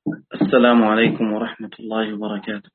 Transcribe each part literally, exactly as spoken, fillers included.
السلام عليكم ورحمة الله وبركاته.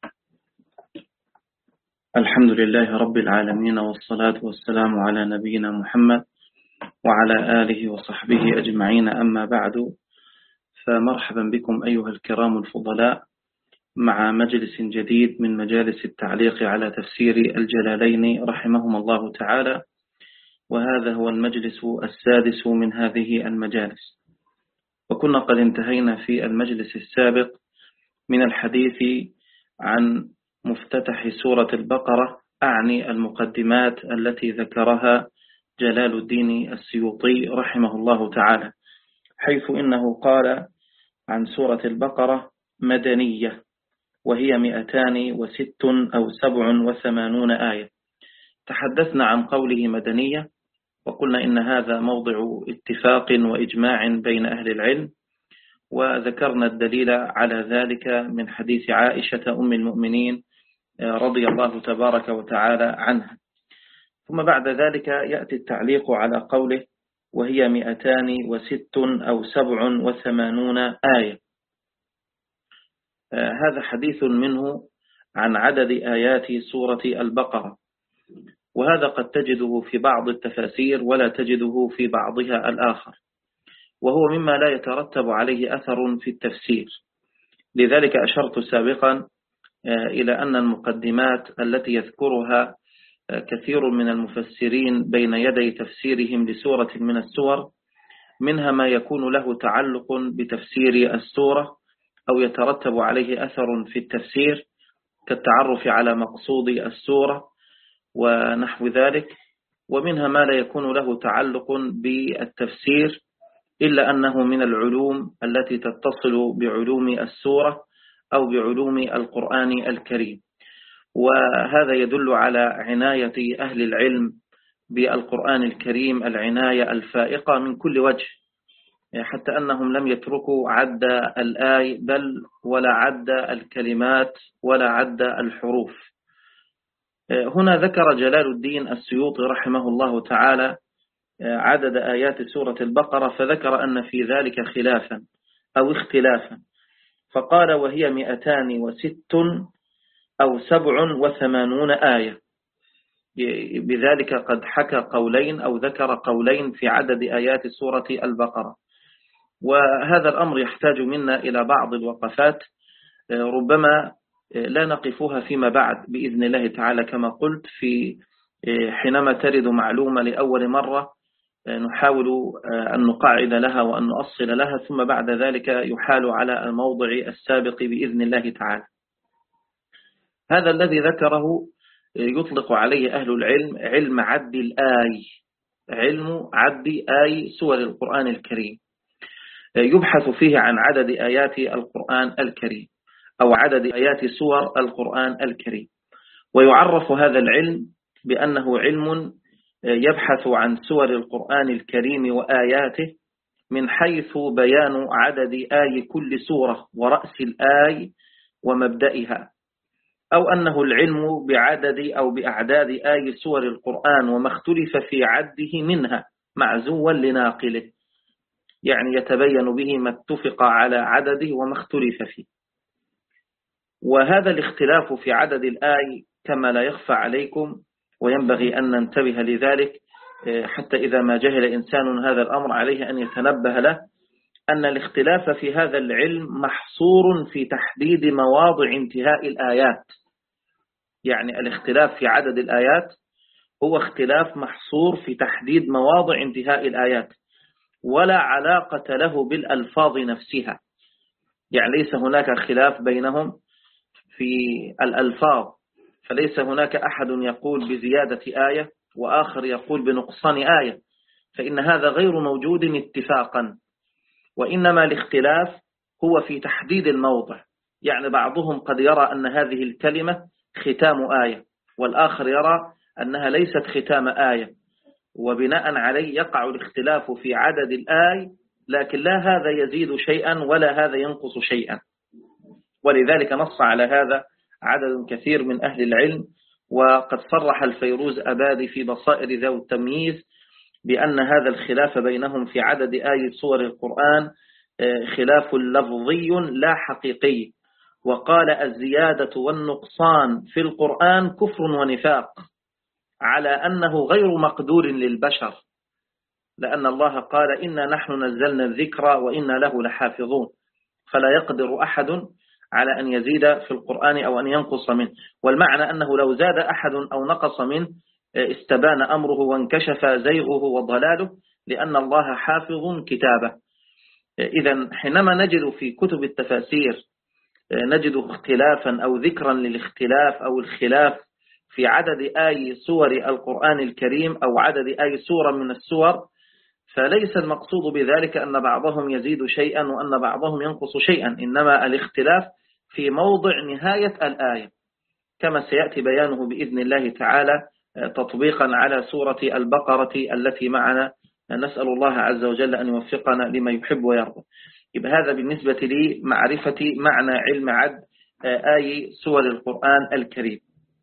الحمد لله رب العالمين، والصلاة والسلام على نبينا محمد وعلى آله وصحبه أجمعين، أما بعد، فمرحبا بكم أيها الكرام الفضلاء مع مجلس جديد من مجالس التعليق على تفسير الجلالين رحمهما الله تعالى، وهذا هو المجلس السادس من هذه المجالس. وكنا قد انتهينا في المجلس السابق من الحديث عن مفتتح سورة البقرة، أعني المقدمات التي ذكرها جلال الدين السيوطي رحمه الله تعالى، حيث إنه قال عن سورة البقرة مدنية، وهي مئتان وست أو سبع وثمانون آية. تحدثنا عن قوله مدنية، وقلنا إن هذا موضع اتفاق وإجماع بين أهل العلم، وذكرنا الدليل على ذلك من حديث عائشة أم المؤمنين رضي الله تبارك وتعالى عنها. ثم بعد ذلك يأتي التعليق على قوله وهي مئتان وست أو سبع وثمانون آية. هذا حديث منه عن عدد آيات سورة البقرة، وهذا قد تجده في بعض التفاسير ولا تجده في بعضها الآخر، وهو مما لا يترتب عليه أثر في التفسير. لذلك أشرت سابقا إلى أن المقدمات التي يذكرها كثير من المفسرين بين يدي تفسيرهم لسورة من السور، منها ما يكون له تعلق بتفسير السورة أو يترتب عليه أثر في التفسير، كالتعرف على مقصود السورة ونحو ذلك، ومنها ما لا يكون له تعلق بالتفسير إلا أنه من العلوم التي تتصل بعلوم السورة أو بعلوم القرآن الكريم. وهذا يدل على عناية أهل العلم بالقرآن الكريم العناية الفائقة من كل وجه، حتى أنهم لم يتركوا عد الآي بل ولا عد الكلمات ولا عد الحروف. هنا ذكر جلال الدين السيوطي رحمه الله تعالى عدد آيات سورة البقرة، فذكر أن في ذلك خلافا أو اختلافا، فقال وهي مئتان وست أو سبع وثمانون آية. بذلك قد حكى قولين أو ذكر قولين في عدد آيات سورة البقرة، وهذا الأمر يحتاج منا إلى بعض الوقفات ربما لا نقفها فيما بعد بإذن الله تعالى. كما قلت، في حينما ترد معلومة لأول مرة نحاول أن نقاعد لها وأن نؤصل لها، ثم بعد ذلك يحال على الموضع السابق بإذن الله تعالى. هذا الذي ذكره يطلق عليه أهل العلم علم عد الآي، علم عد آي سور القرآن الكريم، يبحث فيه عن عدد آيات القرآن الكريم أو عدد آيات سور القرآن الكريم، ويعرف هذا العلم بأنه علم يبحث عن سور القرآن الكريم وآياته من حيث بيان عدد آي كل سورة ورأس الآي ومبدئها، أو أنه العلم بعدد أو بأعداد آي سور القرآن وما اختلف في عده منها معزوا لناقله، يعني يتبين به ما اتفق على عدده وما اختلف فيه. وهذا الاختلاف في عدد الآي كما لا يخفى عليكم، وينبغي أن ننتبه لذلك حتى إذا ما جهل إنسان هذا الأمر عليه أن يتنبه له، أن الاختلاف في هذا العلم محصور في تحديد مواضع انتهاء الآيات. يعني الاختلاف في عدد الآيات هو اختلاف محصور في تحديد مواضع انتهاء الآيات، ولا علاقة له بالألفاظ نفسها. يعني ليس هناك خلاف بينهم في الألفاظ، فليس هناك أحد يقول بزيادة آية وآخر يقول بنقصان آية، فإن هذا غير موجود اتفاقا، وإنما الاختلاف هو في تحديد الموضع. يعني بعضهم قد يرى أن هذه الكلمة ختام آية، والآخر يرى أنها ليست ختام آية، وبناء عليه يقع الاختلاف في عدد الآي، لكن لا هذا يزيد شيئا ولا هذا ينقص شيئا. ولذلك نص على هذا عدد كثير من أهل العلم، وقد صرح الفيروز أبادي في بصائر ذو التمييز بأن هذا الخلاف بينهم في عدد آي سور القرآن خلاف لفظي لا حقيقي. وقال الزيادة والنقصان في القرآن كفر ونفاق، على أنه غير مقدور للبشر، لأن الله قال إنا نحن نزلنا الذكر وإنا له لحافظون، فلا يقدر أحد على أن يزيد في القرآن أو أن ينقص منه. والمعنى أنه لو زاد أحد أو نقص منه استبان أمره وانكشف زيغه وضلاله، لأن الله حافظ كتابه. إذن حينما نجد في كتب التفاسير نجد اختلافا أو ذكرا للاختلاف أو الخلاف في عدد آي سور القرآن الكريم أو عدد آي سورة من السور، فليس المقصود بذلك أن بعضهم يزيد شيئا وأن بعضهم ينقص شيئا، إنما الاختلاف في موضع نهاية الآية، كما سيأتي بيانه بإذن الله تعالى تطبيقا على سورة البقرة التي معنا. نسأل الله عز وجل أن يوفقنا لما يحب ويرضى. يبقى هذا بالنسبة لي معرفة معنى علم عد آي سور القرآن الكريم.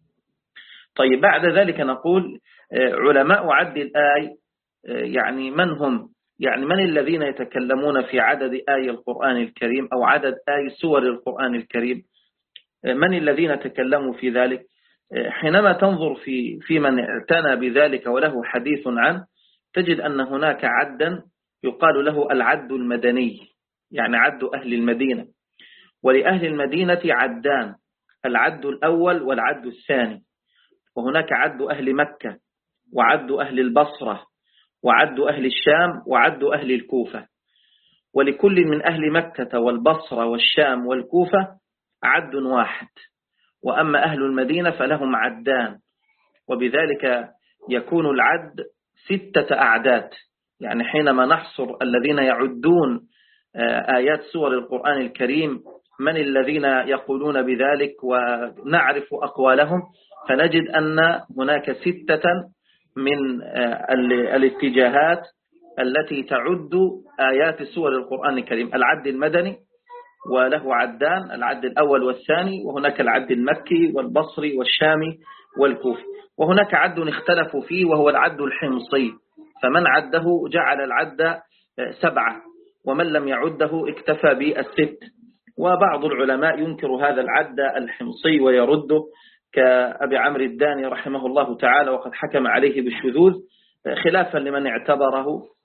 طيب، بعد ذلك نقول علماء عد الآي يعني من هم؟ يعني من الذين يتكلمون في عدد آي القرآن الكريم أو عدد آي سور القرآن الكريم؟ من الذين تكلموا في ذلك؟ حينما تنظر في في من اعتنى بذلك وله حديث عنه، تجد أن هناك عدا يقال له العد المدني، يعني عد أهل المدينة. ولأهل المدينة عدان، العد الأول والعد الثاني. وهناك عد أهل مكة وعد أهل البصرة وعد أهل الشام وعد أهل الكوفة. ولكل من أهل مكة والبصرة والشام والكوفة عد واحد، وأما أهل المدينة فلهم عدان، وبذلك يكون العد ستة أعداد. يعني حينما نحصر الذين يعدون آيات سور القرآن الكريم من الذين يقولون بذلك ونعرف أقوالهم، فنجد أن هناك ستة من الاتجاهات التي تعد آيات سور القرآن الكريم. العد المدني وله عدان، العد الأول والثاني، وهناك العد المكي والبصري والشامي والكوفي. وهناك عد اختلفوا فيه وهو العد الحمصي، فمن عده جعل العد سبعة، ومن لم يعده اكتفى بالست. وبعض العلماء ينكر هذا العد الحمصي ويرده، كأبي عمرو الداني رحمه الله تعالى، وقد حكم عليه بالشذوذ خلافا لمن اعتبره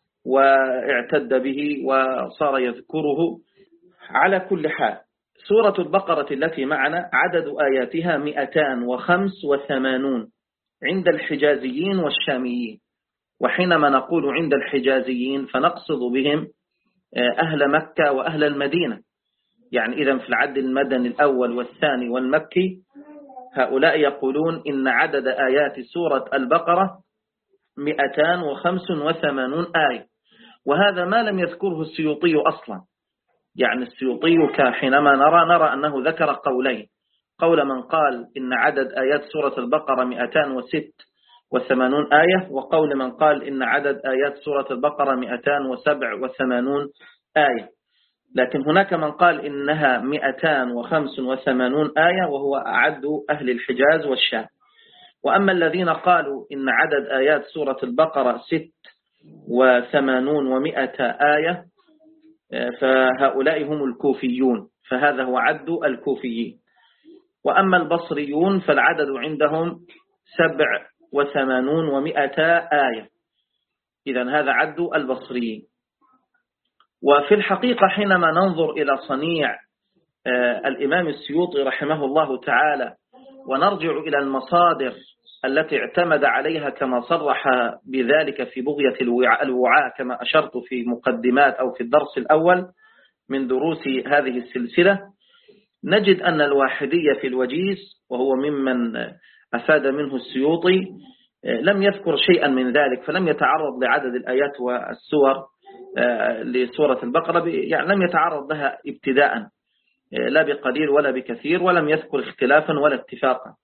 واعتد به وصار يذكره. على كل حال، سورة البقرة التي معنا عدد آياتها مئتان وخمس وثمانون عند الحجازيين والشاميين. وحينما نقول عند الحجازيين فنقصد بهم أهل مكة وأهل المدينة. يعني إذا في العد المدني الأول والثاني والمكي هؤلاء يقولون إن عدد آيات سورة البقرة مئتان وخمس وثمانون آية، وهذا ما لم يذكره السيوطي أصلا. يعني السيوطي حينما نرى نرى أنه ذكر قولين، قول من قال إن عدد آيات سورة البقرة مئتان وست وثمانون آية، وقول من قال إن عدد آيات سورة البقرة مئتان وسبع وثمانون آية. لكن هناك من قال إنها مئتان وخمس وثمانون آية، وهو أعد أهل الحجاز والشام. وأما الذين قالوا إن عدد آيات سورة البقرة ست وثمانون ومئة آية فهؤلاء هم الكوفيون، فهذا هو عد الكوفيين. وأما البصريون فالعدد عندهم سبع وثمانون ومئة آية، إذن هذا عد البصريين. وفي الحقيقة حينما ننظر إلى صنيع الإمام السيوطي رحمه الله تعالى ونرجع إلى المصادر التي اعتمد عليها كما صرح بذلك في بغية الوعاء كما أشرت في مقدمات أو في الدرس الأول من دروس هذه السلسلة، نجد أن الواحدية في الوجيز، وهو ممن أفاد منه السيوطي، لم يذكر شيئا من ذلك، فلم يتعرض لعدد الآيات والسور لسورة البقرة، يعني لم يتعرض لها ابتداء لا بقليل ولا بكثير، ولم يذكر اختلافا ولا اتفاقا.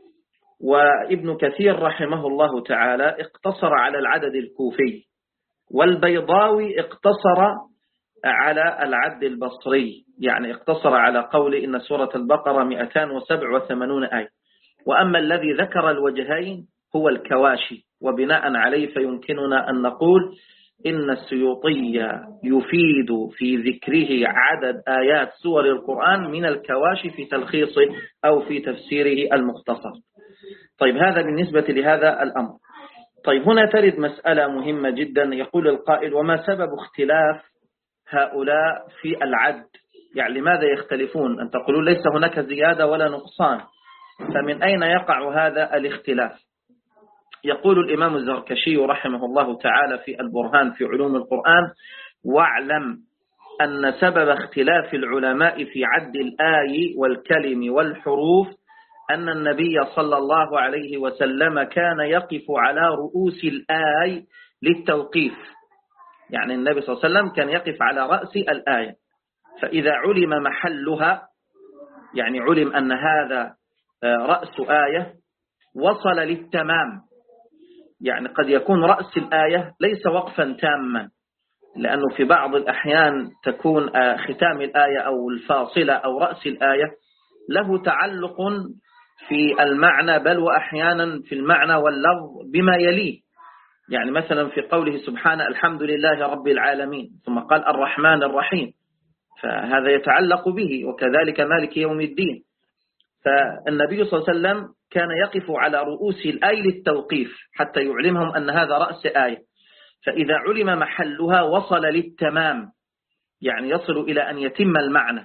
وابن كثير رحمه الله تعالى اقتصر على العدد الكوفي، والبيضاوي اقتصر على العد البصري، يعني اقتصر على قول إن سورة البقرة مئتان وسبع وثمانون آية. وأما الذي ذكر الوجهين هو الكواشي، وبناء عليه فيمكننا أن نقول إن السيوطي يفيد في ذكره عدد آيات سور القرآن من الكواشف في تلخيصه أو في تفسيره المختصر. طيب هذا بالنسبة لهذا الأمر. طيب هنا ترد مسألة مهمة جدا. يقول القائل: وما سبب اختلاف هؤلاء في العد؟ يعني لماذا يختلفون؟ أن تقولون ليس هناك زيادة ولا نقصان، فمن أين يقع هذا الاختلاف؟ يقول الإمام الزركشي رحمه الله تعالى في البرهان في علوم القرآن: واعلم أن سبب اختلاف العلماء في عد الآي والكلم والحروف أن النبي صلى الله عليه وسلم كان يقف على رؤوس الآي للتوقيف. يعني النبي صلى الله عليه وسلم كان يقف على رأس الآية، فإذا علم محلها، يعني علم أن هذا رأس آية، وصل للتمام. يعني قد يكون رأس الآية ليس وقفا تاما، لأنه في بعض الأحيان تكون ختام الآية أو الفاصلة أو رأس الآية له تعلق في المعنى، بل وأحيانا في المعنى واللفظ بما يليه. يعني مثلا في قوله سبحانه: الحمد لله رب العالمين، ثم قال الرحمن الرحيم، فهذا يتعلق به، وكذلك مالك يوم الدين. فالنبي صلى الله عليه وسلم كان يقف على رؤوس الآية للتوقيف حتى يعلمهم أن هذا رأس آية، فإذا علم محلها وصل للتمام، يعني يصل إلى أن يتم المعنى،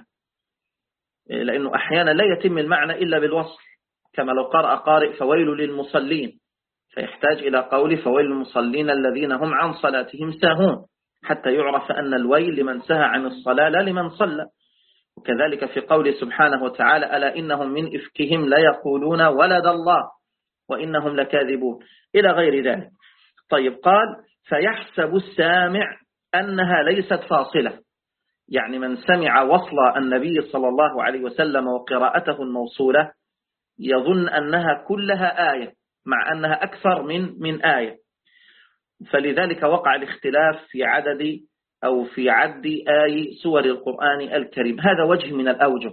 لأنه أحيانا لا يتم المعنى إلا بالوصل، كما لو قرأ قارئ فويل للمصلين، فيحتاج إلى قول فويل للمصلين الذين هم عن صلاتهم ساهون، حتى يعرف أن الويل لمن سهى عن الصلاة لا لمن صلى. وكذلك في قوله سبحانه وتعالى: ألا إنهم من إفكهم ليقولون ولد الله وإنهم لكاذبون، إلى غير ذلك. طيب قال: فيحسب السامع أنها ليست فاصلة، يعني من سمع وصل النبي صلى الله عليه وسلم وقراءته الموصولة يظن أنها كلها آية، مع أنها أكثر من من آية. فلذلك وقع الاختلاف في عدد أو في عد آي سور القرآن الكريم. هذا وجه من الأوجه.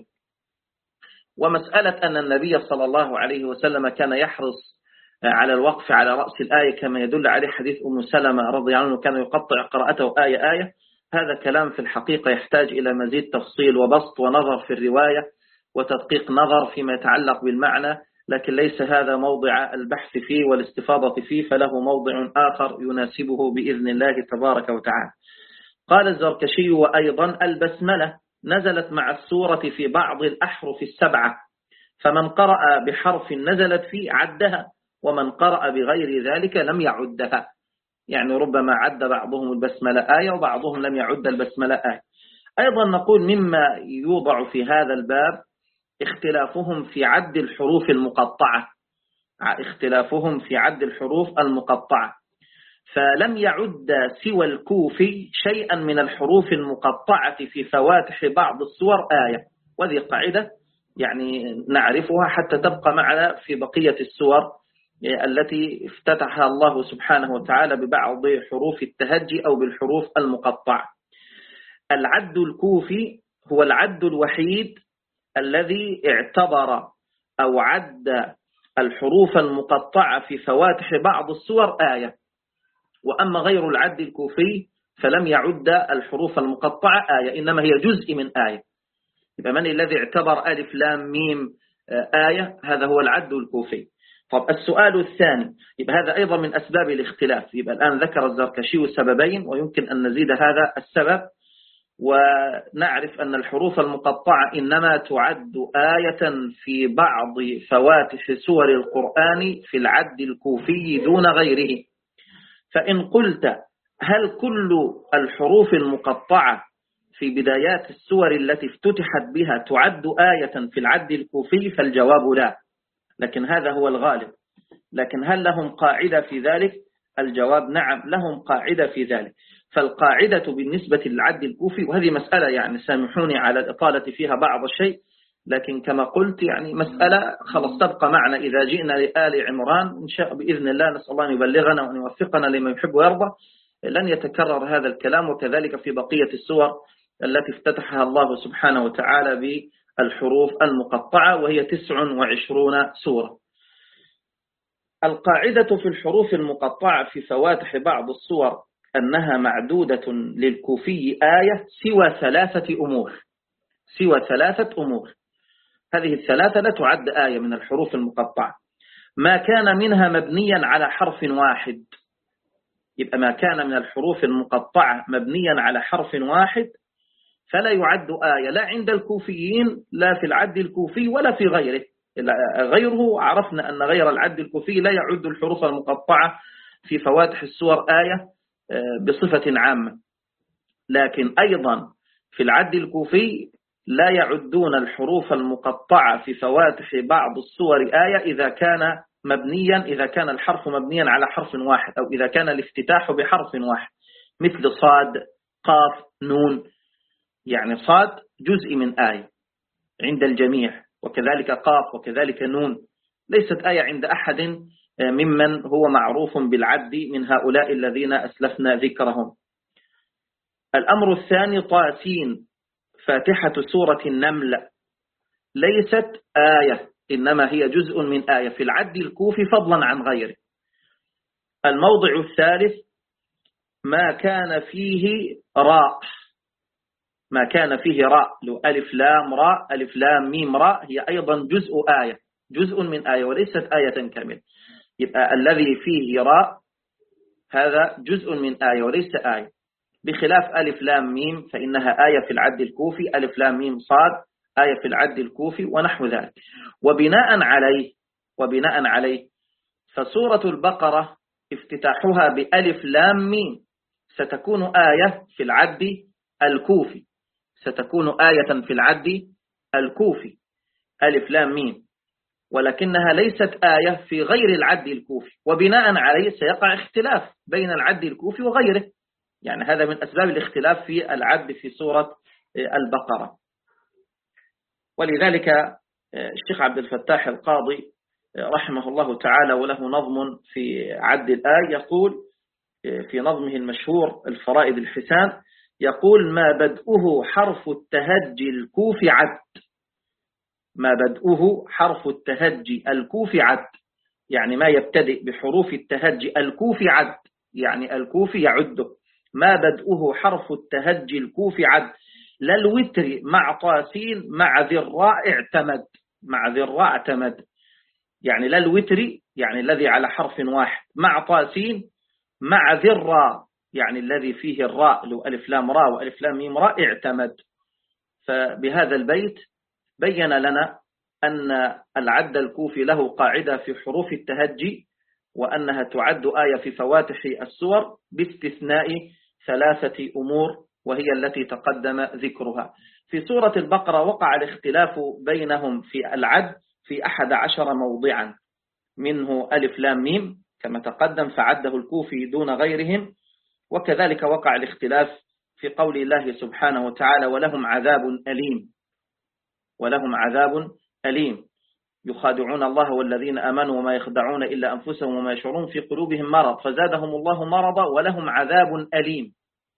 ومسألة أن النبي صلى الله عليه وسلم كان يحرص على الوقف على رأس الآية كما يدل عليه حديث أم سلمة رضي الله عنه، كان يقطع قراءته آية آية. هذا كلام في الحقيقة يحتاج إلى مزيد تفصيل وبسط ونظر في الرواية وتدقيق نظر فيما يتعلق بالمعنى، لكن ليس هذا موضع البحث فيه والاستفاضة فيه، فله موضع آخر يناسبه بإذن الله تبارك وتعالى. قال الزركشي: وأيضا البسملة نزلت مع السورة في بعض الأحرف السبعة، فمن قرأ بحرف نزلت فيه عدها، ومن قرأ بغير ذلك لم يعدها. يعني ربما عد بعضهم البسملة آية وبعضهم لم يعد البسملة آية. أيضا نقول مما يوضع في هذا الباب اختلافهم في عد الحروف المقطعة اختلافهم في عد الحروف المقطعة فلم يعد سوى الكوفي شيئا من الحروف المقطعة في فواتح بعض السور آية، وهذه قاعدة يعني نعرفها حتى تبقى معنا في بقية السور التي افتتحها الله سبحانه وتعالى ببعض حروف التهجي أو بالحروف المقطعة. العد الكوفي هو العد الوحيد الذي اعتبر أو عد الحروف المقطعة في فواتح بعض السور آية، وأما غير العد الكوفي فلم يعد الحروف المقطعة آية، إنما هي جزء من آية. يبقى من الذي اعتبر ألف لام ميم آية؟ هذا هو العد الكوفي. طب السؤال الثاني، يبقى هذا أيضا من أسباب الاختلاف. يبقى الآن ذكر الزركشي سببين، ويمكن أن نزيد هذا السبب ونعرف أن الحروف المقطعة إنما تعد آية في بعض فواتح سور القرآن في العد الكوفي دون غيره. فإن قلت هل كل الحروف المقطعة في بدايات السور التي افتتحت بها تعد آية في العد الكوفي؟ فالجواب لا، لكن هذا هو الغالب. لكن هل لهم قاعدة في ذلك؟ الجواب نعم، لهم قاعدة في ذلك. فالقاعدة بالنسبة للعد الكوفي، وهذه مسألة يعني سامحوني على الإطالة فيها بعض الشيء، لكن كما قلت يعني مسألة خلاص تبقى معنا إذا جئنا لآل عمران إن شاء بإذن الله. نسأل الله أن يبلغنا وأن يوفقنا لما يحب ويرضى. لن يتكرر هذا الكلام، وكذلك في بقية السور التي افتتحها الله سبحانه وتعالى بالحروف المقطعة، وهي تسع وعشرون سورة. القاعدة في الحروف المقطعة في فواتح بعض السور أنها معدودة للكوفي آية سوى ثلاثة أمور سوى ثلاثة أمور هذه الثلاثة لا تعد آية من الحروف المقطعة. ما كان منها مبنيا على حرف واحد، يبقى ما كان من الحروف المقطعة مبنيا على حرف واحد فلا يعد آية، لا عند الكوفيين، لا في العد الكوفي ولا في غيره. غيره عرفنا أن غير العد الكوفي لا يعد الحروف المقطعة في فواتح السور آية بصفة عامة، لكن أيضا في العد الكوفي لا يعدون الحروف المقطعة في فواتح بعض السور آية إذا كان مبنيا إذا كان الحرف مبنيا على حرف واحد، أو إذا كان الافتتاح بحرف واحد، مثل صاد، قاف، نون. يعني صاد جزء من آية عند الجميع، وكذلك قاف، وكذلك نون، ليست آية عند أحد ممن هو معروف بالعد من هؤلاء الذين أسلفنا ذكرهم. الأمر الثاني طاسين، فاتحة سورة النمل ليست آية، إنما هي جزء من آية في العد الكوفي فضلا عن غيره. الموضع الثالث ما كان فيه راء، ما كان فيه راء، لو ألف لام راء، ألف لام ميم راء، هي أيضا جزء آية، جزء من آية وليست آية كاملة. يبقى الذي فيه راء هذا جزء من آية وليس آية، بخلاف ألف لام ميم فإنها آية في العد الكوفي، ألف لام ميم صاد آية في العد الكوفي ونحو ذلك. وبناء عليه وبناء عليه فسورة البقرة افتتاحها بألف لام ميم ستكون آية في العد الكوفي، ستكون آية في العد الكوفي ألف لام ميم، ولكنها ليست آية في غير العد الكوفي، وبناء عليه سيقع اختلاف بين العد الكوفي وغيره. يعني هذا من أسباب الاختلاف في العد في سورة البقرة. ولذلك الشيخ عبد الفتاح القاضي رحمه الله تعالى وله نظم في عد الآية يقول في نظمه المشهور الفرائد الحسان، يقول ما بدؤه حرف التهجي الكوفي عد، ما بدؤه حرف التهجي الكوفي عد، يعني ما يبتدئ بحروف التهجي الكوفي عد، يعني الكوفي يعده. ما بدؤه حرف التهجي الكوفي عد، لا الوتر مع طاسين مع ذي الراء اعتمد، مع ذي الراء اعتمد، يعني لا الوتر يعني الذي على حرف واحد مع طاسين مع ذي الراء يعني الذي فيه الراء لو ألف لام راء وألف لام ميم راء اعتمد. فبهذا البيت بين لنا أن العد الكوفي له قاعدة في حروف التهجي، وأنها تعد آية في فواتح السور باستثناء ثلاثة أمور وهي التي تقدم ذكرها. في سورة البقرة وقع الاختلاف بينهم في العد في أحد عشر موضعا، منه ألف لام ميم كما تقدم فعده الكوفي دون غيرهم، وكذلك وقع الاختلاف في قول الله سبحانه وتعالى ولهم عذاب أليم، ولهم عذاب أليم يخادعون الله والذين آمنوا وما يخدعون إلا أنفسهم وما يشعرون في قلوبهم مرض فزادهم الله مرضا ولهم عذاب أليم.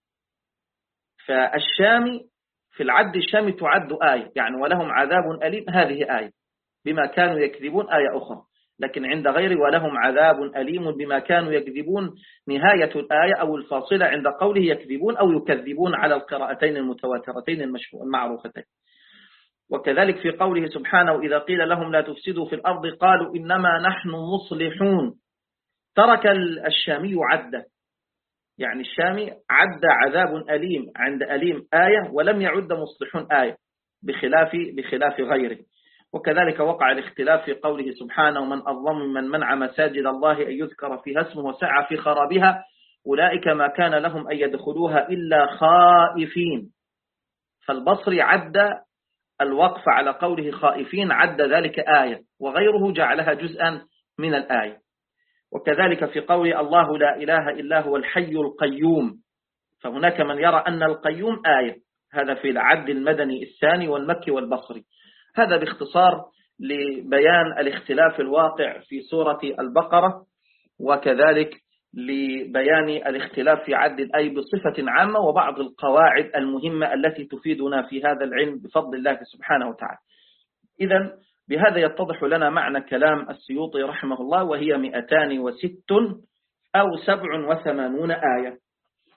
فالشامي في العد الشامي تعد آية، يعني ولهم عذاب أليم هذه آية بما كانوا يكذبون آية أخرى، لكن عند غير ولهم عذاب أليم بما كانوا يكذبون نهاية الآية أو الفاصلة عند قوله يكذبون أو يكذبون على القراءتين المتواترتين المعروفتين. وكذلك في قوله سبحانه إذا قيل لهم لا تفسدوا في الأرض قالوا إنما نحن مصلحون، ترك الشامي عدة، يعني الشامي عد عذاب أليم عند أليم آية ولم يعد مصلحون آية بخلاف بخلاف غيره. وكذلك وقع الاختلاف في قوله سبحانه ومن أظلم ممن منع مساجد الله أن يذكر فيها اسمه وسعى في خرابها أولئك ما كان لهم أن يدخلوها إلا خائفين. فالبصري عد الوقف على قوله خائفين عد ذلك آية، وغيره جعلها جزءا من الآية. وكذلك في قول الله لا إله إلا هو الحي القيوم، فهناك من يرى أن القيوم آية، هذا في العد المدني الثاني والمكي والبصري. هذا باختصار لبيان الاختلاف الواقع في سورة البقرة، وكذلك لبيان الاختلاف في عد الآية بصفة عامة وبعض القواعد المهمة التي تفيدنا في هذا العلم بفضل الله سبحانه وتعالى. إذن بهذا يتضح لنا معنى كلام السيوطي رحمه الله، وهي مئتان وست أو سبع وثمانون آية.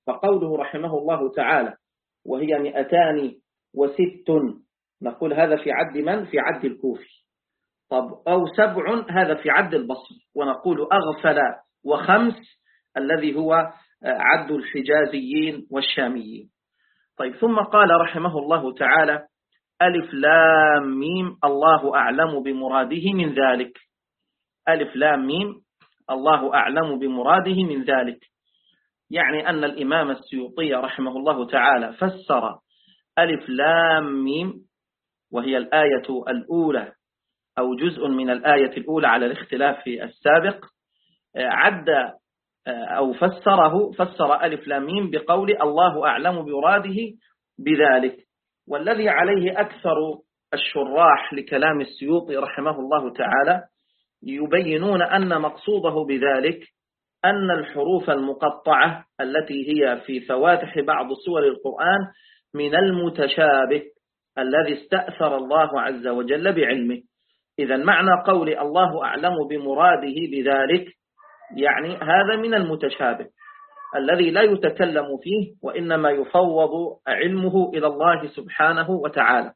فقوله رحمه الله تعالى وهي مئتان وست، نقول هذا في عد من؟ في عد الكوفي. طب أو سبع، هذا في عد البصري. ونقول أغفل وخمس الذي هو عد الحجازيين والشاميين. طيب ثم قال رحمه الله تعالى ألف لام ميم الله أعلم بمراده من ذلك. ألف لام ميم الله أعلم بمراده من ذلك، يعني أن الإمام السيوطي رحمه الله تعالى فسر ألف لام ميم وهي الآية الأولى أو جزء من الآية الأولى على الاختلاف في السابق، عد أو فسره فسر ألف لام ميم بقول الله أعلم بمراده بذلك. والذي عليه أكثر الشراح لكلام السيوطي رحمه الله تعالى يبينون أن مقصوده بذلك أن الحروف المقطعة التي هي في فواتح بعض سور القرآن من المتشابه الذي استأثر الله عز وجل بعلمه. إذا معنى قول الله أعلم بمراده بذلك يعني هذا من المتشابه الذي لا يتكلم فيه وإنما يفوض علمه إلى الله سبحانه وتعالى.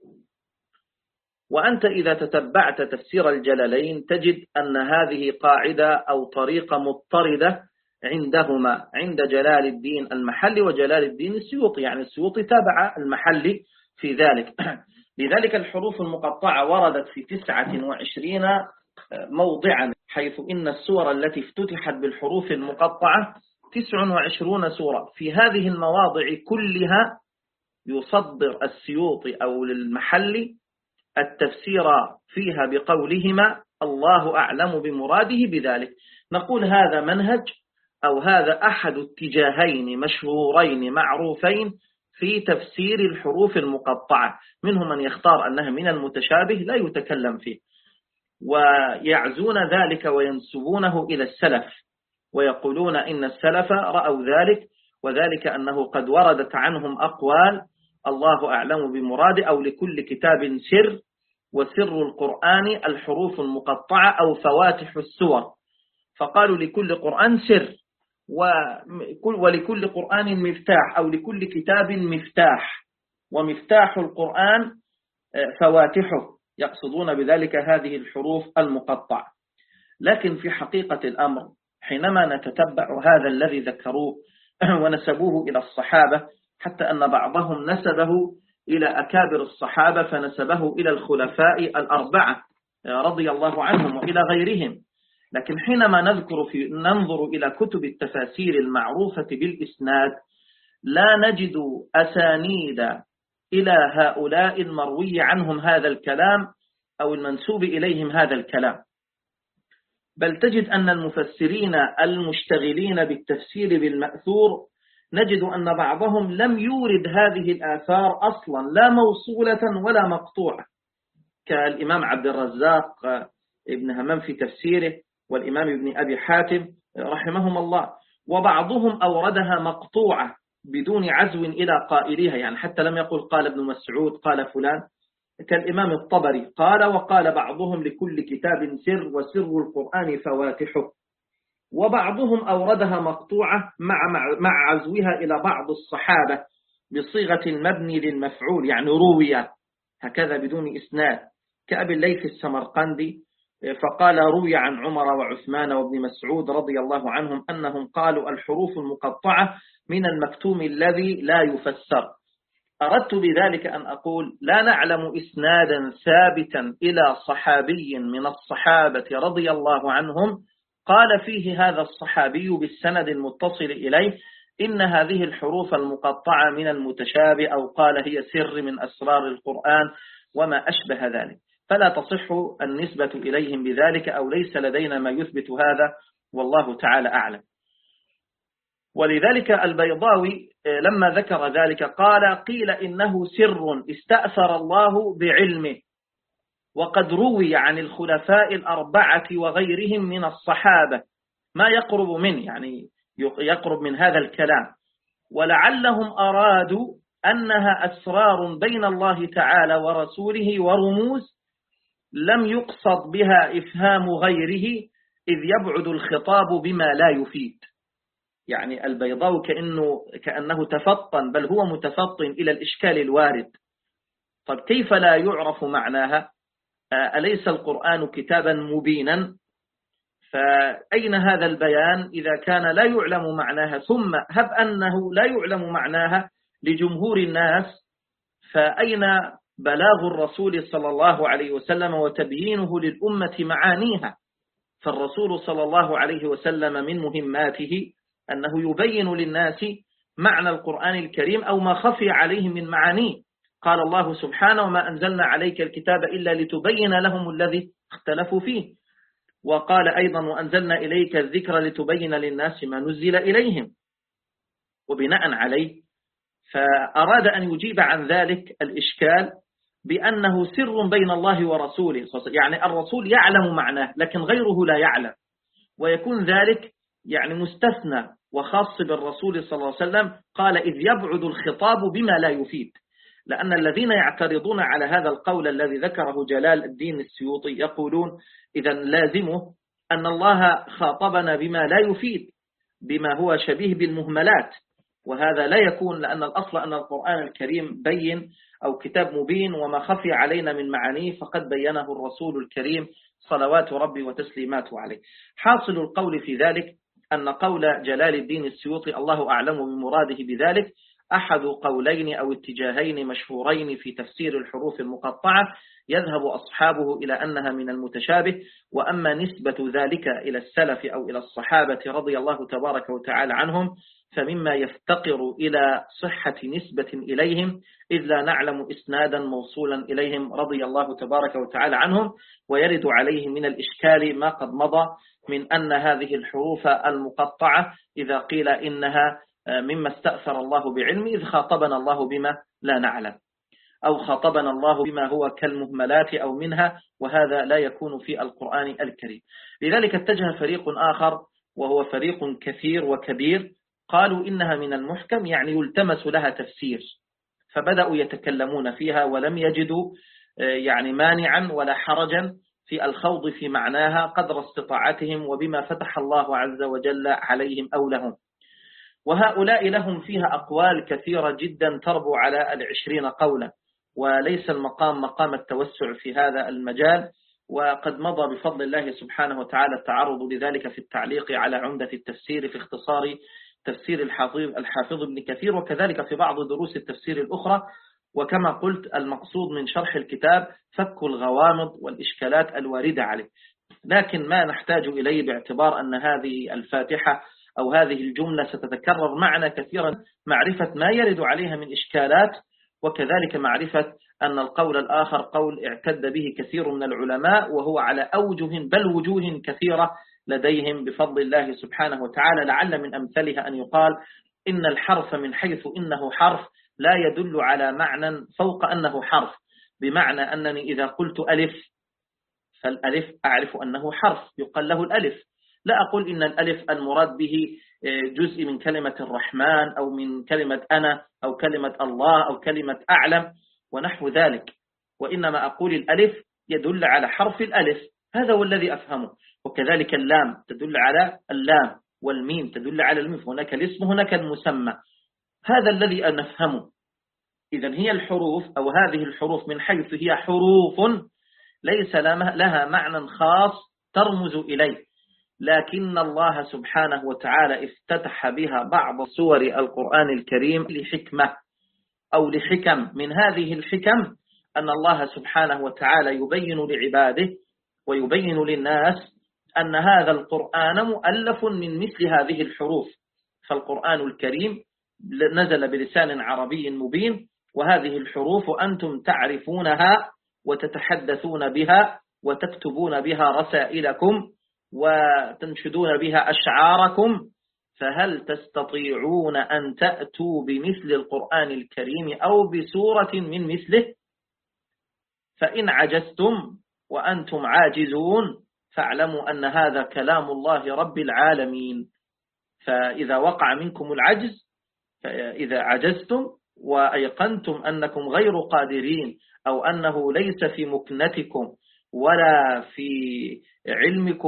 وأنت إذا تتبعت تفسير الجلالين تجد أن هذه قاعدة أو طريقة مضطردة عندهما، عند جلال الدين المحلي وجلال الدين السيوطي، يعني السيوطي تابع المحلي في ذلك. لذلك الحروف المقطعة وردت في تسعة وعشرين موضعا، حيث إن السور التي افتتحت بالحروف المقطعة تسع وعشرون سورة. في هذه المواضع كلها يصدر السيوطي أو المحلي التفسير فيها بقولهما الله أعلم بمراده بذلك. نقول هذا منهج أو هذا أحد اتجاهين مشهورين معروفين في تفسير الحروف المقطعة. منهم من يختار أنها من المتشابه لا يتكلم فيه، ويعزون ذلك وينسبونه إلى السلف ويقولون إن السلف رأوا ذلك، وذلك أنه قد وردت عنهم أقوال الله أعلم بمراده أو لكل كتاب سر، وسر القرآن الحروف المقطعة أو فواتح السور، فقالوا لكل قرآن سر ولكل قرآن مفتاح أو لكل كتاب مفتاح، ومفتاح القرآن فواتحه، يقصدون بذلك هذه الحروف المقطعة. لكن في حقيقة الأمر حينما نتتبع هذا الذي ذكروه ونسبوه إلى الصحابة، حتى أن بعضهم نسبه إلى أكابر الصحابة فنسبه إلى الخلفاء الأربعة رضي الله عنهم وإلى غيرهم، لكن حينما نذكر في ننظر إلى كتب التفاسير المعروفة بالإسناد لا نجد أسانيد إلى هؤلاء المروي عنهم هذا الكلام أو المنسوب إليهم هذا الكلام، بل تجد أن المفسرين المشتغلين بالتفسير بالمأثور نجد أن بعضهم لم يورد هذه الآثار أصلا لا موصولة ولا مقطوعة، كالإمام عبد الرزاق ابن همام في تفسيره والإمام ابن أبي حاتم رحمهم الله، وبعضهم أوردها مقطوعة بدون عزو إلى قائلها، يعني حتى لم يقل قال ابن مسعود قال فلان، كالإمام الطبري قال وقال بعضهم لكل كتاب سر وسر القرآن فواتحه، وبعضهم أوردها مقطوعة مع, مع عزوها إلى بعض الصحابة بصيغة المبني للمفعول، يعني روية هكذا بدون إسناد، كأبي الليث السمرقندي فقال روي عن عمر وعثمان وابن مسعود رضي الله عنهم أنهم قالوا الحروف المقطعة من المكتوم الذي لا يفسر. أردت بذلك أن أقول لا نعلم إسنادا ثابتا إلى صحابي من الصحابة رضي الله عنهم قال فيه هذا الصحابي بالسند المتصل إليه إن هذه الحروف المقطعة من المتشابه، أو قال هي سر من أسرار القرآن وما أشبه ذلك، فلا تصح النسبة إليهم بذلك، أو ليس لدينا ما يثبت هذا والله تعالى أعلم. ولذلك البيضاوي لما ذكر ذلك قال قيل إنه سر استأثر الله بعلمه، وقد روي عن الخلفاء الأربعة وغيرهم من الصحابة ما يقرب منه، يعني يقرب من هذا الكلام، ولعلهم أرادوا أنها أسرار بين الله تعالى ورسوله ورموز لم يقصد بها إفهام غيره إذ يبعد الخطاب بما لا يفيد. يعني البيضاء كأنه, كأنه تفطن، بل هو متفطن إلى الإشكال الوارد. طب كيف لا يعرف معناها؟ أليس القرآن كتابا مبينا؟ فأين هذا البيان إذا كان لا يعلم معناها؟ ثم هب أنه لا يعلم معناها لجمهور الناس، فأين بلاغ الرسول صلى الله عليه وسلم وتبيينه للأمة معانيها؟ فالرسول صلى الله عليه وسلم من مهماته أنه يبين للناس معنى القرآن الكريم أو ما خفي عليهم من معانيه. قال الله سبحانه: وما أنزلنا عليك الكتاب إلا لتبين لهم الذي اختلفوا فيه. وقال أيضا: وأنزلنا إليك الذكر لتبين للناس ما نزل إليهم. وبناء عليه فأراد أن يجيب عن ذلك الإشكال بأنه سر بين الله ورسوله، يعني الرسول يعلم معناه لكن غيره لا يعلم، ويكون ذلك يعني مستثنى وخاص بالرسول صلى الله عليه وسلم. قال: إذ يبعد الخطاب بما لا يفيد. لأن الذين يعترضون على هذا القول الذي ذكره جلال الدين السيوطي يقولون: إذا لازمه أن الله خاطبنا بما لا يفيد، بما هو شبيه بالمهملات، وهذا لا يكون، لأن الأصل أن القرآن الكريم بين أو كتاب مبين، وما خفي علينا من معانيه فقد بينه الرسول الكريم صلوات ربي وتسليماته عليه. حاصل القول في ذلك أن قول جلال الدين السيوطي الله أعلم بمراده بذلك أحد قولين أو اتجاهين مشهورين في تفسير الحروف المقطعة، يذهب أصحابه إلى أنها من المتشابه، وأما نسبة ذلك إلى السلف أو إلى الصحابة رضي الله تبارك وتعالى عنهم فمما يفتقر إلى صحة نسبة إليهم، إذ لا نعلم إسنادا موصولا إليهم رضي الله تبارك وتعالى عنهم، ويرد عليه من الإشكال ما قد مضى من أن هذه الحروف المقطعة إذا قيل إنها مما استأثر الله بعلمه، إذ خاطبنا الله بما لا نعلم، أو خاطبنا الله بما هو كالمهملات أو منها، وهذا لا يكون في القرآن الكريم. لذلك اتجه فريق آخر وهو فريق كثير وكبير، قالوا إنها من المحكم، يعني يلتمس لها تفسير، فبدأوا يتكلمون فيها ولم يجدوا يعني مانعا ولا حرجا في الخوض في معناها قدر استطاعتهم وبما فتح الله عز وجل عليهم أو لهم. وهؤلاء لهم فيها أقوال كثيرة جدا تربو على العشرين قولا، وليس المقام مقام التوسع في هذا المجال، وقد مضى بفضل الله سبحانه وتعالى التعرض لذلك في التعليق على عمدة التفسير في اختصار تفسير الحافظ الحافظ ابن كثير، وكذلك في بعض دروس التفسير الأخرى. وكما قلت المقصود من شرح الكتاب فك الغوامض والإشكالات الواردة عليه، لكن ما نحتاج إليه باعتبار أن هذه الفاتحة أو هذه الجملة ستتكرر معنا كثيرا، معرفة ما يرد عليها من إشكالات، وكذلك معرفة أن القول الآخر قول اعتد به كثير من العلماء، وهو على أوجه بل وجوه كثيرة لديهم بفضل الله سبحانه وتعالى. لعل من أمثلها أن يقال إن الحرف من حيث إنه حرف لا يدل على معنى فوق أنه حرف، بمعنى أنني إذا قلت ألف فالألف أعرف أنه حرف يقال له الألف، لا أقول إن الألف المراد به جزء من كلمة الرحمن أو من كلمة أنا أو كلمة الله أو كلمة أعلم ونحو ذلك، وإنما أقول الألف يدل على حرف الألف، هذا هو الذي أفهمه. وكذلك اللام تدل على اللام، والميم تدل على الميم، هناك الاسم هناك المسمى، هذا الذي نفهمه. إذن هي الحروف أو هذه الحروف من حيث هي حروف ليس لها معنى خاص ترمز إليه، لكن الله سبحانه وتعالى افتتح بها بعض سور القرآن الكريم لحكمة أو لحكم. من هذه الحكم أن الله سبحانه وتعالى يبين لعباده ويبين للناس أن هذا القرآن مؤلف من مثل هذه الحروف، فالقرآن الكريم نزل بلسان عربي مبين، وهذه الحروف أنتم تعرفونها وتتحدثون بها وتكتبون بها رسائلكم وتنشدون بها أشعاركم، فهل تستطيعون أن تأتوا بمثل القرآن الكريم أو بسورة من مثله؟ فإن عجزتم وأنتم عاجزون فاعلموا أن هذا كلام الله رب العالمين. فإذا وقع منكم العجز، فإذا عجزتم وأيقنتم أنكم غير قادرين أو أنه ليس في مكنتكم ولا في علمكم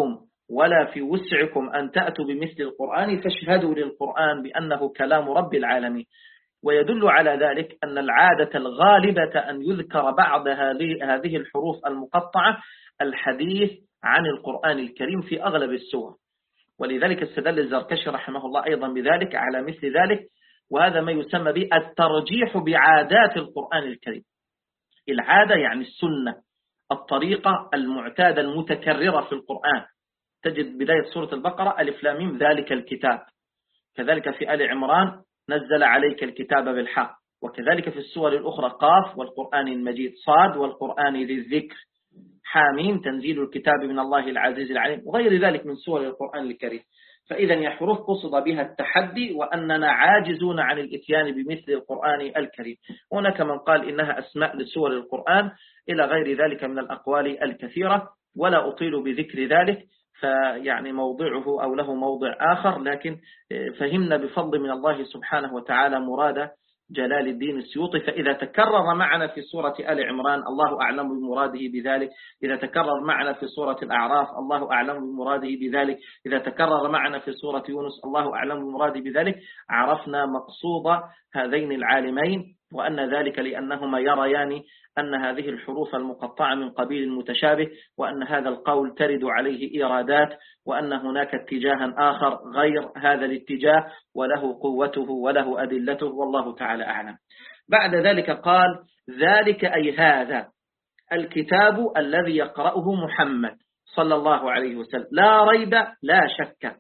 ولا في وسعكم أن تأتوا بمثل القرآن فاشهدوا للقرآن بأنه كلام رب العالمين. ويدل على ذلك أن العادة الغالبة أن يذكر بعض هذه الحروف المقطعة الحديث عن القرآن الكريم في أغلب السور، ولذلك استدل الزركشي رحمه الله أيضا بذلك على مثل ذلك، وهذا ما يسمى بالترجيح بعادات القرآن الكريم. العادة يعني السنة، الطريقة المعتادة المتكررة في القرآن. تجد بداية سورة البقرة ألف لام ميم ذلك الكتاب، كذلك في آل عمران نزل عليك الكتاب بالحق، وكذلك في السور الأخرى قاف والقرآن المجيد، صاد والقرآن ذي الذكر، حاميم تنزيل الكتاب من الله العزيز العليم، وغير ذلك من سور القرآن الكريم. فإذا هي حروف قصد بها التحدي وأننا عاجزون عن الإتيان بمثل القرآن الكريم. هناك من قال إنها أسماء لسور القرآن إلى غير ذلك من الأقوال الكثيرة، ولا أطيل بذكر ذلك، فيعني موضعه أو له موضع آخر، لكن فهمنا بفضل من الله سبحانه وتعالى مراد جلال الدين السيوطي. فإذا تكرر معنا في سورة آل عمران الله أعلم بمراده بذلك، إذا تكرر معنا في سورة الأعراف الله أعلم بمراده بذلك، إذا تكرر معنا في سورة يونس الله أعلم بمراده بذلك، عرفنا مقصود هذين العالمين، وأن ذلك لأنهما يريان أن هذه الحروف المقطعة من قبيل المتشابه، وأن هذا القول ترد عليه إيرادات، وأن هناك اتجاها آخر غير هذا الاتجاه وله قوته وله أدلته، والله تعالى أعلم. بعد ذلك قال ذلك أي هذا الكتاب الذي يقرأه محمد صلى الله عليه وسلم لا ريب لا شك.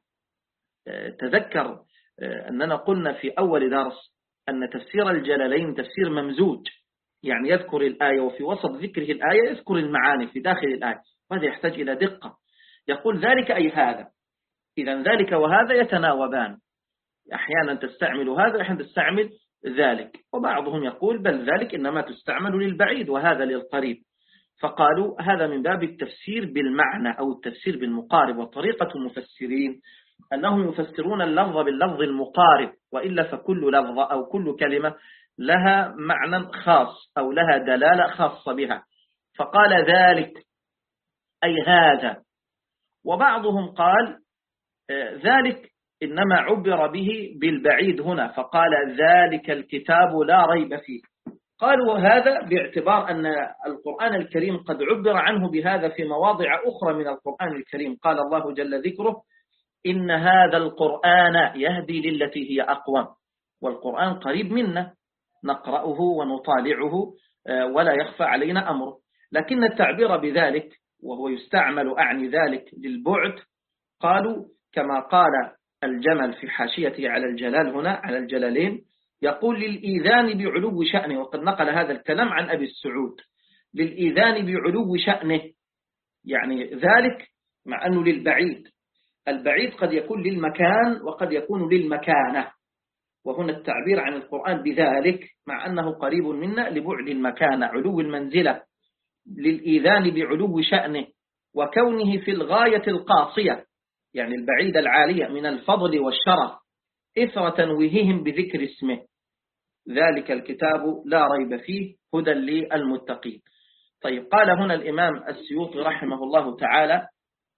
تذكر أننا قلنا في أول درس أن تفسير الجلالين تفسير ممزوج، يعني يذكر الآية وفي وسط ذكره الآية يذكر المعاني في داخل الآية، وهذا يحتاج إلى دقة. يقول ذلك أي هذا، إذا ذلك وهذا يتناوبان، أحيانا تستعمل هذا وأحيانا تستعمل ذلك، وبعضهم يقول بل ذلك إنما تستعمل للبعيد وهذا للقريب، فقالوا هذا من باب التفسير بالمعنى أو التفسير بالمقارب. وطريقة المفسرين أنهم يفسرون اللفظ باللفظ المقارب، وإلا فكل لفظة أو كل كلمة لها معنى خاص أو لها دلالة خاصة بها، فقال ذلك أي هذا. وبعضهم قال ذلك إنما عبر به بالبعيد هنا، فقال ذلك الكتاب لا ريب فيه. قالوا هذا باعتبار أن القرآن الكريم قد عبر عنه بهذا في مواضع أخرى من القرآن الكريم. قال الله جل ذكره إن هذا القرآن يهدي للتي هي أقوم، والقرآن قريب منا نقرأه ونطالعه ولا يخفى علينا أمره، لكن التعبير بذلك وهو يستعمل أعني ذلك للبعد، قالوا كما قال الجمل في حاشيته على الجلال هنا على الجلالين، يقول للإيذان بعلو شأنه، وقد نقل هذا الكلام عن أبي السعود، للإيذان بعلو شأنه، يعني ذلك مع أنه للبعيد، البعيد قد يكون للمكان وقد يكون للمكانة، وهنا التعبير عن القرآن بذلك مع أنه قريب منا لبعد المكانة علو المنزلة، للإيذان بعلو شأنه وكونه في الغاية القاصية، يعني البعيد العالية من الفضل والشرف، إثر تنويههم بذكر اسمه. ذلك الكتاب لا ريب فيه هدى للمتقين. طيب قال هنا الإمام السيوطي رحمه الله تعالى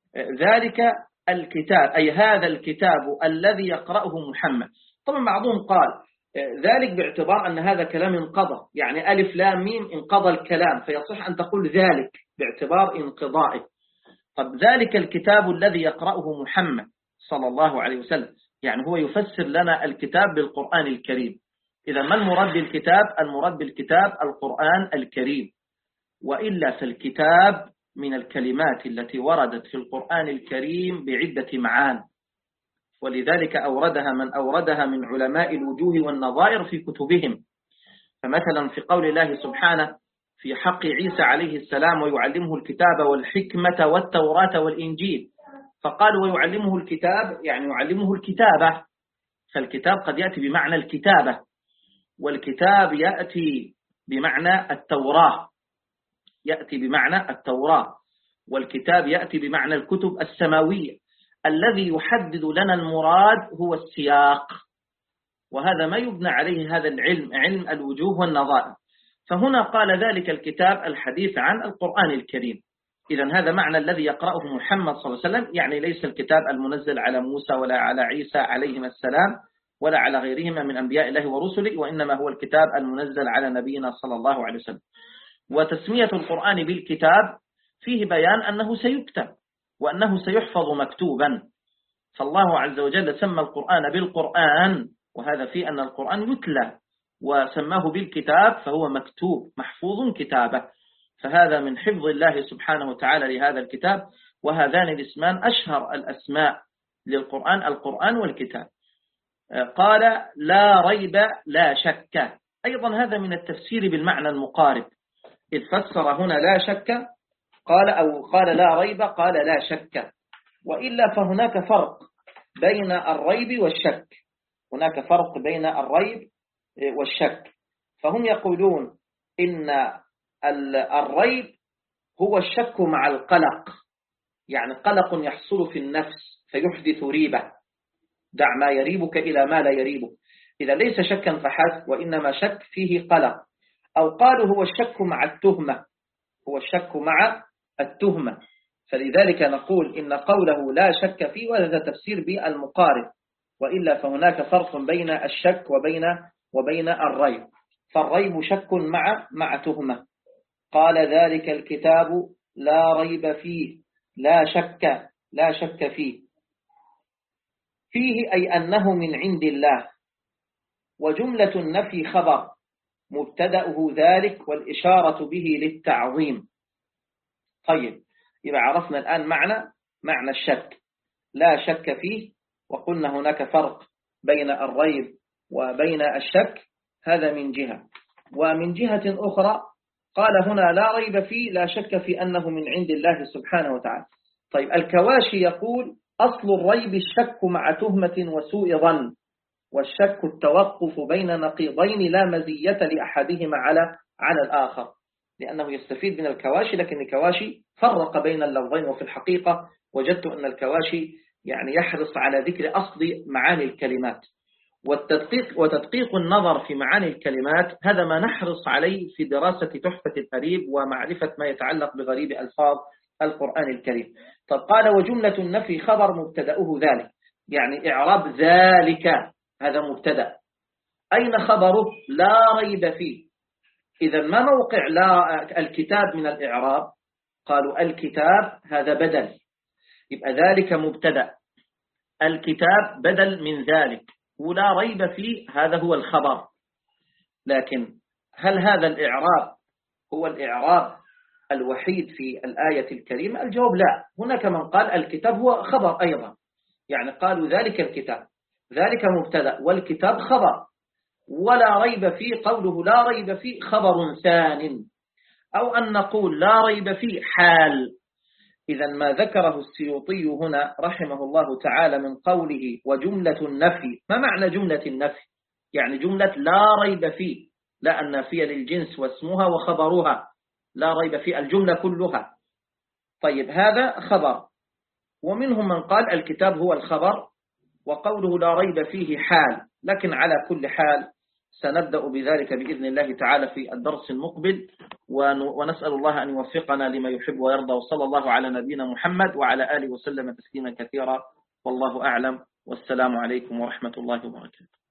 ذلك الكتاب أي هذا الكتاب الذي يقرأه محمد. طبعا بعضهم قال ذلك باعتبار أن هذا كلام انقضى، يعني ألف لام ميم انقضى الكلام، فيصح أن تقول ذلك باعتبار انقضائه. طب ذلك الكتاب الذي يقرأه محمد صلى الله عليه وسلم، يعني هو يفسر لنا الكتاب بالقرآن الكريم. إذا ما المراد بالكتاب؟ المراد بالكتاب القرآن الكريم، وإلا فالكتاب من الكلمات التي وردت في القرآن الكريم بعدة معان، ولذلك أوردها من أوردها من علماء الوجوه والنظائر في كتبهم. فمثلا في قول الله سبحانه في حق عيسى عليه السلام ويعلمه الكتاب والحكمة والتوراة والإنجيل، فقال ويعلمه الكتاب يعني يعلمه الكتابة، فالكتاب قد يأتي بمعنى الكتابة، والكتاب يأتي بمعنى التوراة، يأتي بمعنى التوراة، والكتاب يأتي بمعنى الكتب السماوية. الذي يحدد لنا المراد هو السياق، وهذا ما يبنى عليه هذا العلم، علم الوجوه والنظائر. فهنا قال ذلك الكتاب الحديث عن القرآن الكريم، إذن هذا معنى الذي يقرأه محمد صلى الله عليه وسلم، يعني ليس الكتاب المنزل على موسى ولا على عيسى عليهما السلام ولا على غيرهما من أنبياء الله ورسله، وإنما هو الكتاب المنزل على نبينا صلى الله عليه وسلم. وتسمية القرآن بالكتاب فيه بيان أنه سيكتب وأنه سيحفظ مكتوبا، فالله عز وجل سمى القرآن بالقرآن، وهذا في أن القرآن يتلى، وسماه بالكتاب فهو مكتوب محفوظ كتابه، فهذا من حفظ الله سبحانه وتعالى لهذا الكتاب. وهذان الاسمان أشهر الأسماء للقرآن، القرآن والكتاب. قال لا ريب لا شك، أيضا هذا من التفسير بالمعنى المقارب، إذ فسر هنا لا شك قال أو قال لا ريب قال لا شك، وإلا فهناك فرق بين الريب والشك، هناك فرق بين الريب والشك. فهم يقولون إن الريب هو الشك مع القلق، يعني قلق يحصل في النفس فيحدث ريبة، دع ما يريبك إلى ما لا يريبك، إذا ليس شكا فحسب وإنما شك فيه قلق. أو قالوا هو الشك مع التهمة، هو الشك مع التهمة، فلذلك نقول إن قوله لا شك فيه وهذا تفسير بالمقارب، وإلا فهناك فرق بين الشك وبين وبين الريب، فالريب شك مع مع تهمة. قال ذلك الكتاب لا ريب فيه لا شك لا شك فيه، فيه أي أنه من عند الله، وجملة النفي خبر مبتدأه ذلك والإشارة به للتعظيم. طيب، يبقى عرفنا الآن معنى معنى الشك لا شك فيه، وقلنا هناك فرق بين الريب وبين الشك، هذا من جهة. ومن جهة أخرى قال هنا لا ريب فيه لا شك في أنه من عند الله سبحانه وتعالى. طيب، الكواشي يقول أصل الريب الشك مع تهمة وسوء ظن، والشك التوقف بين نقيضين لا مزية لأحدهما على على الآخر، لأنه يستفيد من الكواشي، لكن الكواشي فرق بين اللفظين، وفي الحقيقة وجدت أن الكواشي يعني يحرص على ذكر أصل معاني الكلمات، والتدقيق وتدقيق النظر في معاني الكلمات، هذا ما نحرص عليه في دراسة تحفة الغريب ومعرفة ما يتعلق بغريب ألفاظ القرآن الكريم. طب قال وجملة النفي خبر مبتدأه ذلك، يعني إعراب ذلك هذا مبتدأ، أين خبره؟ لا ريب فيه. إذا ما موقع لا الكتاب من الإعراب؟ قالوا الكتاب هذا بدل، يبقى ذلك مبتدأ، الكتاب بدل من ذلك، ولا ريب فيه هذا هو الخبر. لكن هل هذا الإعراب هو الإعراب الوحيد في الآية الكريمة؟ الجواب لا، هناك من قال الكتاب هو خبر أيضا، يعني قالوا ذلك الكتاب، ذلك مبتدأ والكتاب خبر، ولا ريب فيه قوله لا ريب فيه خبر ثان، أو أن نقول لا ريب فيه حال. إذا ما ذكره السيوطي هنا رحمه الله تعالى من قوله وجملة النفي، ما معنى جملة النفي؟ يعني جملة لا ريب فيه، لا النافية للجنس واسمها وخبرها، لا ريب فيه الجملة كلها. طيب، هذا خبر، ومنهم من قال الكتاب هو الخبر، وقوله لا ريب فيه حال. لكن على كل حال سنبدأ بذلك بإذن الله تعالى في الدرس المقبل، ونسأل الله أن يوفقنا لما يحب ويرضى، وصلى الله على نبينا محمد وعلى آله وسلم تسليما كثيرا، والله أعلم، والسلام عليكم ورحمة الله وبركاته.